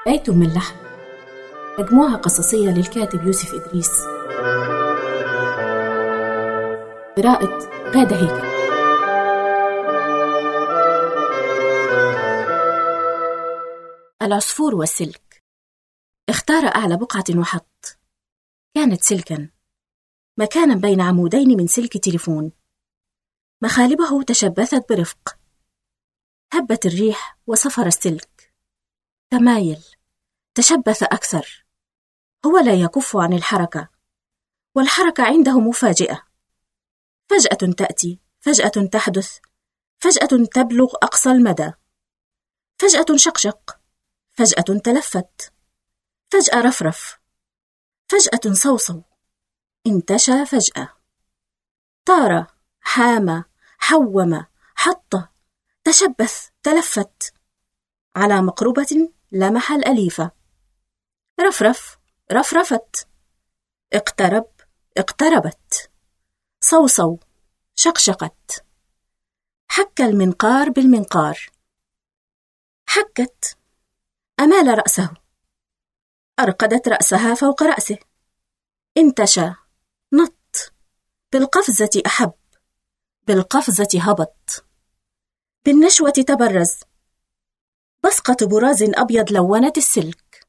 بيت من لحم، مجموعة قصصية للكاتب يوسف إدريس، قراءة غادة هيكل. العصفور والسلك. اختار أعلى بقعة وحط. كانت سلكا، مكانا بين عمودين من سلك تليفون. مخالبه تشبثت برفق. هبت الريح وصفر السلك، تمايل، تشبث أكثر. هو لا يكف عن الحركة، والحركة عنده مفاجئة. فجأة تأتي، فجأة تحدث، فجأة تبلغ أقصى المدى. فجأة شقشق، فجأة تلفت، فجأة رفرف، فجأة صوصو، انتشى فجأة. طار، حام، حوم، حط، تشبث، تلفت. على مقربة لمح الأليفة. رفرف، رفرفت. اقترب، اقتربت. صوصو، شقشقت. حك المنقار بالمنقار. حكت، أمال رأسه، أرقدت رأسها فوق رأسه. انتشى، نط. بالقفزة أحب، بالقفزة هبط. بالنشوة تبرز. بصقة براز أبيض لونت السلك.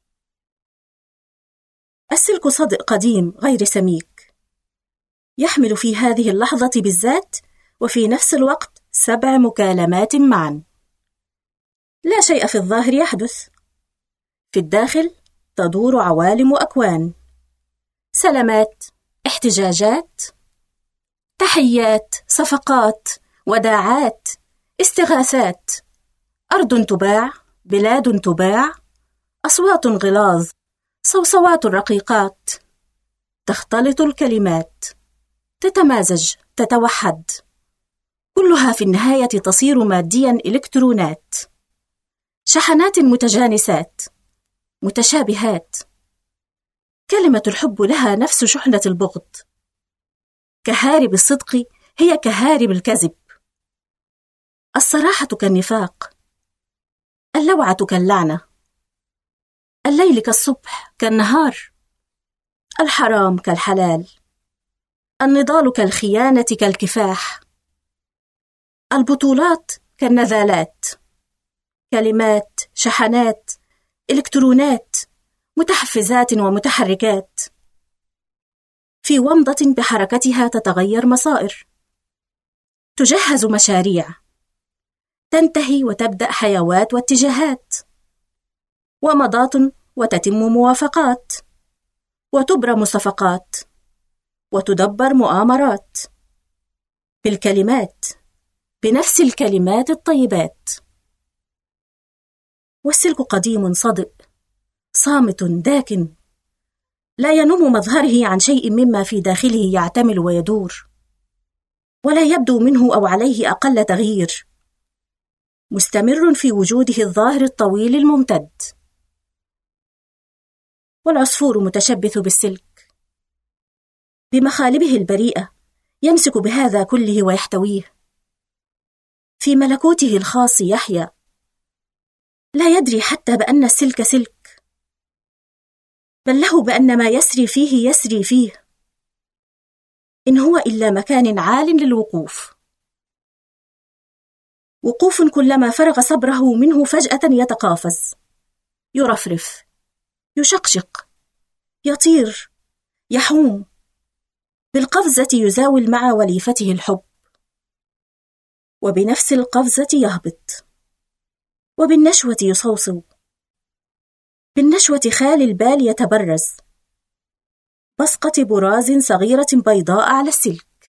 السلك صدق قديم غير سميك، يحمل في هذه اللحظة بالذات وفي نفس الوقت 7 مكالمات معا. لا شيء في الظاهر يحدث، في الداخل تدور عوالم أكوان. سلامات، احتجاجات، تحيات، صفقات، وداعات، استغاثات. أرض تباع، بلاد تباع، أصوات غلاظ، صوصوات رقيقات. تختلط الكلمات، تتمازج، تتوحد. كلها في النهاية تصير ماديا إلكترونات. شحنات متجانسات، متشابهات. كلمة الحب لها نفس شحنة البغض. كهارب الصدق هي كهارب الكذب. الصراحة كالنفاق، اللوعة كاللعنة، الليل كالصبح كالنهار، الحرام كالحلال، النضال كالخيانة كالكفاح، البطولات كالنذالات. كلمات، شحنات، إلكترونات، متحفزات ومتحركات. في ومضة بحركتها تتغير مصائر، تجهز مشاريع، تنتهي وتبدأ حيوات واتجاهات، ومضات وتتم موافقات، وتبرم صفقات، وتدبر مؤامرات. بالكلمات، بنفس الكلمات الطيبات. والسلك قديم صدئ، صامت داكن، لا ينم مظهره عن شيء مما في داخله يعتمل ويدور، ولا يبدو منه أو عليه أقل تغيير. مستمر في وجوده الظاهر الطويل الممتد. والعصفور متشبث بالسلك، بمخالبه البريئة يمسك بهذا كله ويحتويه. في ملكوته الخاص يحيا، لا يدري حتى بأن السلك سلك، بل له بأن ما يسري فيه يسري فيه، إن هو إلا مكان عال للوقوف. وقوف كلما فرغ صبره منه فجأة يتقافز، يرفرف، يشقشق، يطير، يحوم. بالقفزة يزاول مع وليفته الحب، وبنفس القفزة يهبط، وبالنشوة يصوصو. بالنشوة خالي البال يتبرز، بصقة براز صغيرة بيضاء على السلك.